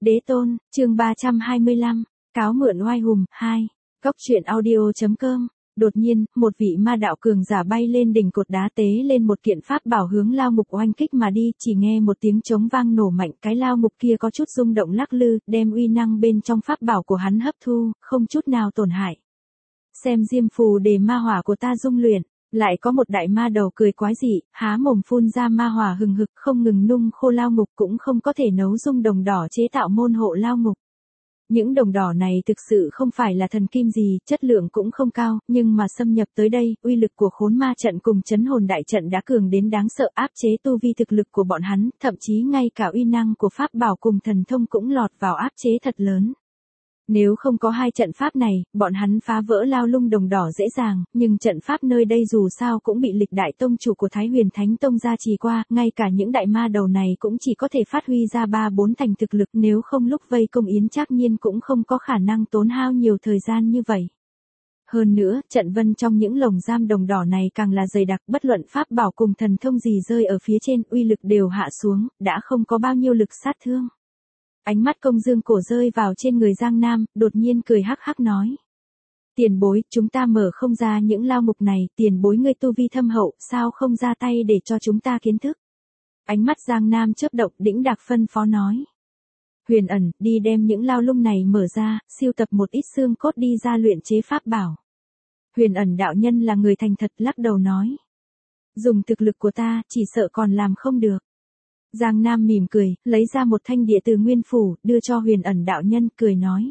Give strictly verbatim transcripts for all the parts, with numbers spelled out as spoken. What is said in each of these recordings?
Đế tôn, chương ba trăm hai mươi lăm, cáo mượn oai hùng, hai, góc truyện audio.com. Đột nhiên, một vị ma đạo cường giả bay lên đỉnh cột đá tế lên một kiện pháp bảo hướng lao ngục oanh kích mà đi, chỉ nghe một tiếng trống vang nổ mạnh, cái lao ngục kia có chút rung động lắc lư, đem uy năng bên trong pháp bảo của hắn hấp thu, không chút nào tổn hại. Xem diêm phù để ma hỏa của ta dung luyện. Lại có một đại ma đầu cười quái dị, há mồm phun ra ma hỏa hừng hực, không ngừng nung khô lao ngục, cũng không có thể nấu dung đồng đỏ chế tạo môn hộ lao ngục. Những đồng đỏ này thực sự không phải là thần kim gì, chất lượng cũng không cao, nhưng mà xâm nhập tới đây, uy lực của khốn ma trận cùng chấn hồn đại trận đã cường đến đáng sợ, áp chế tu vi thực lực của bọn hắn, thậm chí ngay cả uy năng của pháp bảo cùng thần thông cũng lọt vào áp chế thật lớn. Nếu không có hai trận pháp này, bọn hắn phá vỡ lao lung đồng đỏ dễ dàng, nhưng trận pháp nơi đây dù sao cũng bị lịch đại tông chủ của Thái Huyền Thánh Tông gia trì qua, ngay cả những đại ma đầu này cũng chỉ có thể phát huy ra ba bốn thành thực lực, nếu không lúc vây công Yến Trác Nhiên cũng không có khả năng tốn hao nhiều thời gian như vậy. Hơn nữa, trận vân trong những lồng giam đồng đỏ này càng là dày đặc, bất luận pháp bảo cùng thần thông gì rơi ở phía trên, uy lực đều hạ xuống, đã không có bao nhiêu lực sát thương. Ánh mắt Công Dương Cổ rơi vào trên người Giang Nam, đột nhiên cười hắc hắc nói. Tiền bối, chúng ta mở không ra những lao mục này, tiền bối ngươi tu vi thâm hậu, sao không ra tay để cho chúng ta kiến thức. Ánh mắt Giang Nam chớp động, đĩnh đạc phân phó nói. Huyền ẩn, đi đem những lao lung này mở ra, siêu tập một ít xương cốt đi ra luyện chế pháp bảo. Huyền ẩn đạo nhân là người thành thật, lắc đầu nói. Dùng thực lực của ta, chỉ sợ còn làm không được. Giang Nam mỉm cười, lấy ra một thanh địa từ nguyên phủ, đưa cho huyền ẩn đạo nhân, cười nói.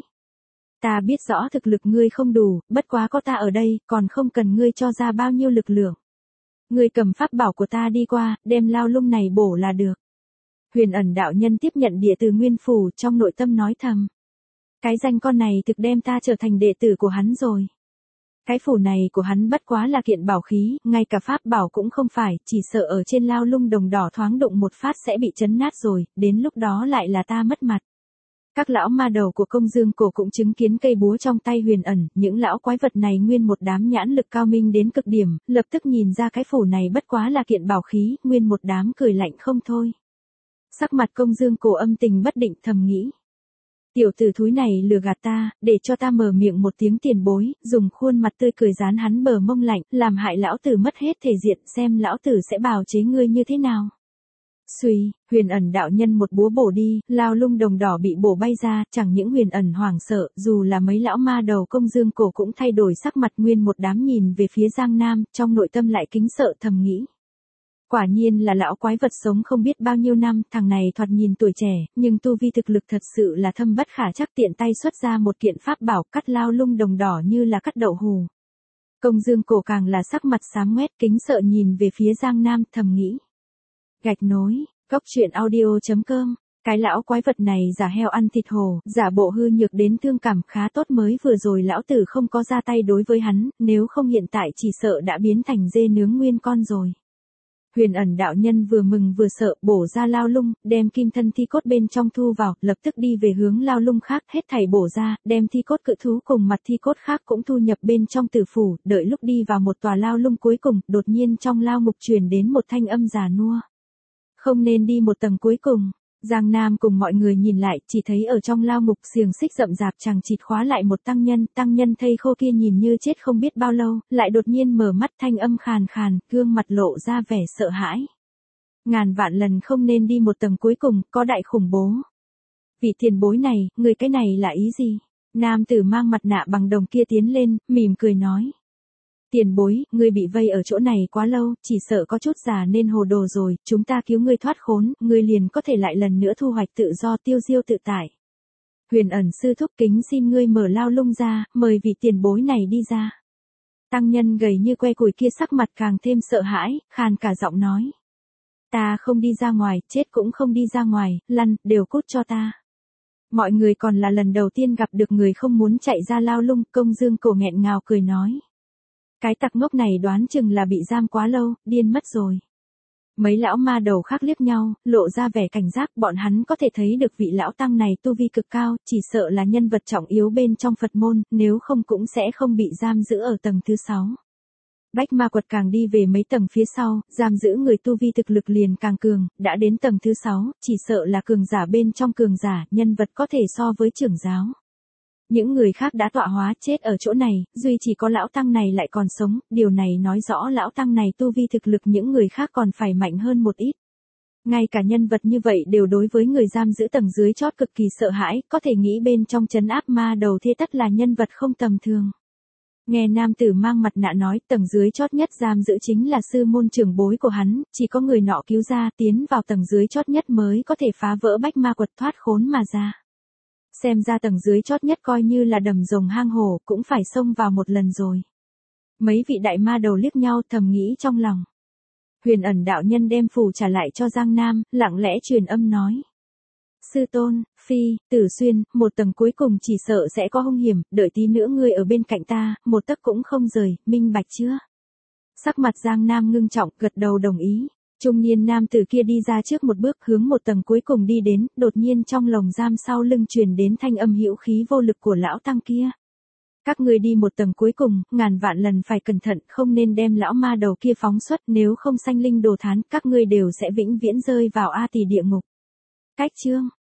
Ta biết rõ thực lực ngươi không đủ, bất quá có ta ở đây, còn không cần ngươi cho ra bao nhiêu lực lượng. Ngươi cầm pháp bảo của ta đi qua, đem lao lung này bổ là được. Huyền ẩn đạo nhân tiếp nhận địa từ nguyên phủ, trong nội tâm nói thầm. Cái danh con này thực đem ta trở thành đệ tử của hắn rồi. Cái phủ này của hắn bất quá là kiện bảo khí, ngay cả pháp bảo cũng không phải, chỉ sợ ở trên lao lung đồng đỏ thoáng đụng một phát sẽ bị chấn nát rồi, đến lúc đó lại là ta mất mặt. Các lão ma đầu của Công Dương Cổ cũng chứng kiến cây búa trong tay huyền ẩn, những lão quái vật này nguyên một đám nhãn lực cao minh đến cực điểm, lập tức nhìn ra cái phủ này bất quá là kiện bảo khí, nguyên một đám cười lạnh không thôi. Sắc mặt Công Dương Cổ âm tình bất định, thầm nghĩ. Tiểu tử thúi này lừa gạt ta, để cho ta mở miệng một tiếng tiền bối, dùng khuôn mặt tươi cười dán hắn bờ mông lạnh, làm hại lão tử mất hết thể diện, xem lão tử sẽ bào chế ngươi như thế nào. Xuy, huyền ẩn đạo nhân một búa bổ đi, lao lung đồng đỏ bị bổ bay ra, chẳng những huyền ẩn hoảng sợ, dù là mấy lão ma đầu Công Dương Cổ cũng thay đổi sắc mặt, nguyên một đám nhìn về phía Giang Nam, trong nội tâm lại kính sợ, thầm nghĩ. Quả nhiên là lão quái vật sống không biết bao nhiêu năm, thằng này thoạt nhìn tuổi trẻ, nhưng tu vi thực lực thật sự là thâm bất khả trắc, tiện tay xuất ra một kiện pháp bảo cắt lao lung đồng đỏ như là cắt đậu hù. Công Dương Cổ càng là sắc mặt xám ngoét, kính sợ nhìn về phía Giang Nam, thầm nghĩ. Gạch nối, góc truyện audio.com. Cái lão quái vật này giả heo ăn thịt hổ, giả bộ hư nhược đến thương cảm khá tốt, mới vừa rồi lão tử không có ra tay đối với hắn, nếu không hiện tại chỉ sợ đã biến thành dê nướng nguyên con rồi. Huyền ẩn đạo nhân vừa mừng vừa sợ, bổ ra lao lung, đem kim thân thi cốt bên trong thu vào, lập tức đi về hướng lao lung khác, hết thảy bổ ra, đem thi cốt cự thú cùng mặt thi cốt khác cũng thu nhập bên trong tử phủ, đợi lúc đi vào một tòa lao lung cuối cùng, đột nhiên trong lao ngục truyền đến một thanh âm già nua. Không nên đi một tầng cuối cùng. Giang Nam cùng mọi người nhìn lại, chỉ thấy ở trong lao ngục xiềng xích rậm rạp chằng chịt khóa lại một tăng nhân, tăng nhân thây khô kia nhìn như chết không biết bao lâu, lại đột nhiên mở mắt, thanh âm khàn khàn, gương mặt lộ ra vẻ sợ hãi. Ngàn vạn lần không nên đi một tầng cuối cùng, có đại khủng bố. Vị tiền bối này, người cái này là ý gì? Nam tử mang mặt nạ bằng đồng kia tiến lên, mỉm cười nói. Tiền bối, ngươi bị vây ở chỗ này quá lâu, chỉ sợ có chút già nên hồ đồ rồi, chúng ta cứu ngươi thoát khốn, ngươi liền có thể lại lần nữa thu hoạch tự do tiêu diêu tự tại. Huyền ẩn sư thúc kính xin ngươi mở lao lung ra, mời vị tiền bối này đi ra. Tăng nhân gầy như que củi kia sắc mặt càng thêm sợ hãi, khàn cả giọng nói. Ta không đi ra ngoài, chết cũng không đi ra ngoài, lăn, đều cút cho ta. Mọi người còn là lần đầu tiên gặp được người không muốn chạy ra lao lung, Công Dương Cổ nghẹn ngào cười nói. Cái tặc ngốc này đoán chừng là bị giam quá lâu, điên mất rồi. Mấy lão ma đầu khác liếc nhau, lộ ra vẻ cảnh giác, bọn hắn có thể thấy được vị lão tăng này tu vi cực cao, chỉ sợ là nhân vật trọng yếu bên trong Phật môn, nếu không cũng sẽ không bị giam giữ ở tầng thứ sáu. Bách ma quật càng đi về mấy tầng phía sau, giam giữ người tu vi thực lực liền càng cường, đã đến tầng thứ sáu, chỉ sợ là cường giả bên trong cường giả, nhân vật có thể so với trưởng giáo. Những người khác đã tọa hóa chết ở chỗ này, duy chỉ có lão tăng này lại còn sống, điều này nói rõ lão tăng này tu vi thực lực những người khác còn phải mạnh hơn một ít. Ngay cả nhân vật như vậy đều đối với người giam giữ tầng dưới chót cực kỳ sợ hãi, có thể nghĩ bên trong trấn áp ma đầu thế tất là nhân vật không tầm thường. Nghe nam tử mang mặt nạ nói, tầng dưới chót nhất giam giữ chính là sư môn trưởng bối của hắn, chỉ có người nọ cứu ra tiến vào tầng dưới chót nhất mới có thể phá vỡ bách ma quật thoát khốn mà ra. Xem ra tầng dưới chót nhất coi như là đầm rồng hang hổ, cũng phải xông vào một lần rồi. Mấy vị đại ma đầu liếc nhau thầm nghĩ trong lòng. Huyền ẩn đạo nhân đem phù trả lại cho Giang Nam, lặng lẽ truyền âm nói. Sư tôn, phi, tử xuyên, một tầng cuối cùng chỉ sợ sẽ có hung hiểm, đợi tí nữa ngươi ở bên cạnh ta, một tấc cũng không rời, minh bạch chưa? Sắc mặt Giang Nam ngưng trọng, gật đầu đồng ý. Trung niên nam tử kia đi ra trước một bước hướng một tầng cuối cùng đi đến, đột nhiên trong lồng giam sau lưng truyền đến thanh âm hữu khí vô lực của lão tăng kia. Các ngươi đi một tầng cuối cùng, ngàn vạn lần phải cẩn thận, không nên đem lão ma đầu kia phóng xuất, nếu không sanh linh đồ thán, các ngươi đều sẽ vĩnh viễn rơi vào A Tỳ địa ngục. Cách chương